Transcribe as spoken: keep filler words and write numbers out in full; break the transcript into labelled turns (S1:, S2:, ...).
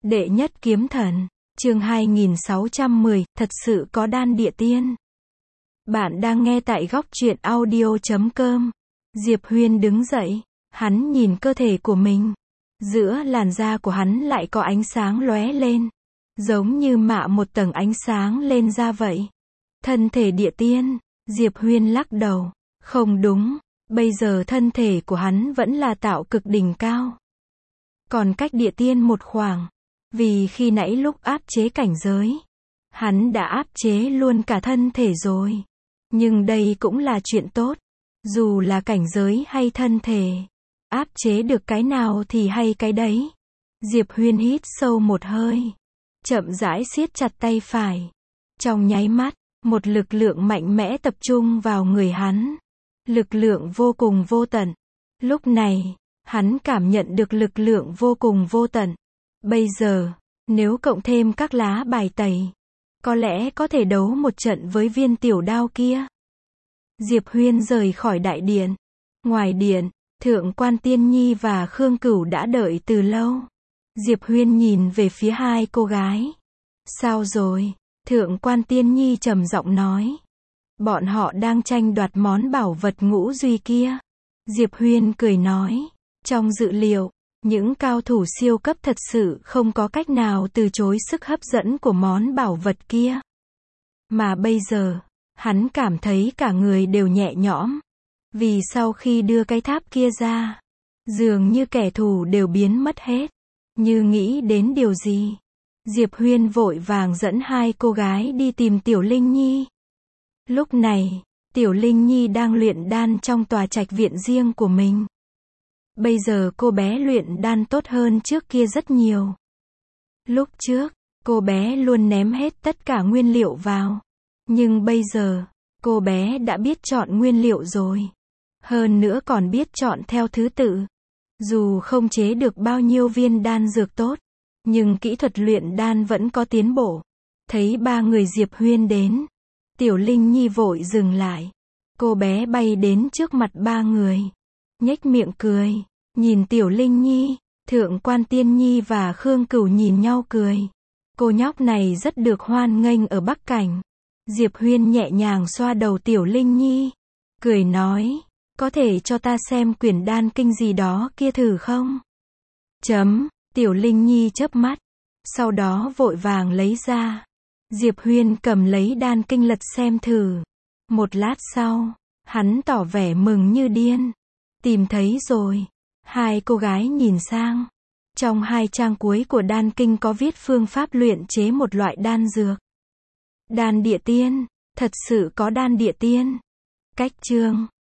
S1: Đệ nhất kiếm thần, chương hai nghìn sáu trăm mười, thật sự có đan địa tiên. Bạn đang nghe tại góc truyện audio chấm com. Diệp Huyên đứng dậy, hắn nhìn cơ thể của mình. Giữa làn da của hắn lại có ánh sáng lóe lên, giống như mạ một tầng ánh sáng lên da vậy. Thân thể địa tiên, Diệp Huyên lắc đầu, không đúng, bây giờ thân thể của hắn vẫn là tạo cực đỉnh cao. Còn cách địa tiên một khoảng, vì khi nãy lúc áp chế cảnh giới, hắn đã áp chế luôn cả thân thể rồi. Nhưng đây cũng là chuyện tốt, dù là cảnh giới hay thân thể, áp chế được cái nào thì hay cái đấy. Diệp Huyên hít sâu một hơi, chậm rãi siết chặt tay phải. Trong nháy mắt, một lực lượng mạnh mẽ tập trung vào người hắn. Lực lượng vô cùng vô tận. Lúc này, hắn cảm nhận được lực lượng vô cùng vô tận. Bây giờ, nếu cộng thêm các lá bài tẩy, có lẽ có thể đấu một trận với viên tiểu đao kia. Diệp Huyên rời khỏi đại điện. Ngoài điện, Thượng quan Tiên Nhi và Khương Cửu đã đợi từ lâu. Diệp Huyên nhìn về phía hai cô gái. Sao rồi? Thượng quan Tiên Nhi trầm giọng nói. Bọn họ đang tranh đoạt món bảo vật ngũ duy kia. Diệp Huyên cười nói. Trong dự liệu, những cao thủ siêu cấp thật sự không có cách nào từ chối sức hấp dẫn của món bảo vật kia. Mà bây giờ, hắn cảm thấy cả người đều nhẹ nhõm. Vì sau khi đưa cái tháp kia ra, dường như kẻ thù đều biến mất hết. Như nghĩ đến điều gì, Diệp Huyên vội vàng dẫn hai cô gái đi tìm Tiểu Linh Nhi. Lúc này, Tiểu Linh Nhi đang luyện đan trong tòa trạch viện riêng của mình. Bây giờ cô bé luyện đan tốt hơn trước kia rất nhiều. Lúc trước, cô bé luôn ném hết tất cả nguyên liệu vào. Nhưng bây giờ, cô bé đã biết chọn nguyên liệu rồi. Hơn nữa còn biết chọn theo thứ tự. Dù không chế được bao nhiêu viên đan dược tốt, nhưng kỹ thuật luyện đan vẫn có tiến bộ. Thấy ba người Diệp Huyên đến, Tiểu Linh Nhi vội dừng lại. Cô bé bay đến trước mặt ba người, nhếch miệng cười, nhìn Tiểu Linh Nhi. Thượng quan Tiên Nhi và Khương Cửu nhìn nhau cười. Cô nhóc này rất được hoan nghênh ở Bắc Cảnh. Diệp Huyên nhẹ nhàng xoa đầu Tiểu Linh Nhi, cười nói, có thể cho ta xem quyển đan kinh gì đó kia thử không? Chấm, Tiểu Linh Nhi chớp mắt, sau đó vội vàng lấy ra. Diệp Huyên cầm lấy đan kinh lật xem thử. Một lát sau, hắn tỏ vẻ mừng như điên. Tìm thấy rồi. Hai cô gái nhìn sang. Trong hai trang cuối của đan kinh có viết phương pháp luyện chế một loại đan dược. Đan địa tiên, thật sự có đan địa tiên. Cách chương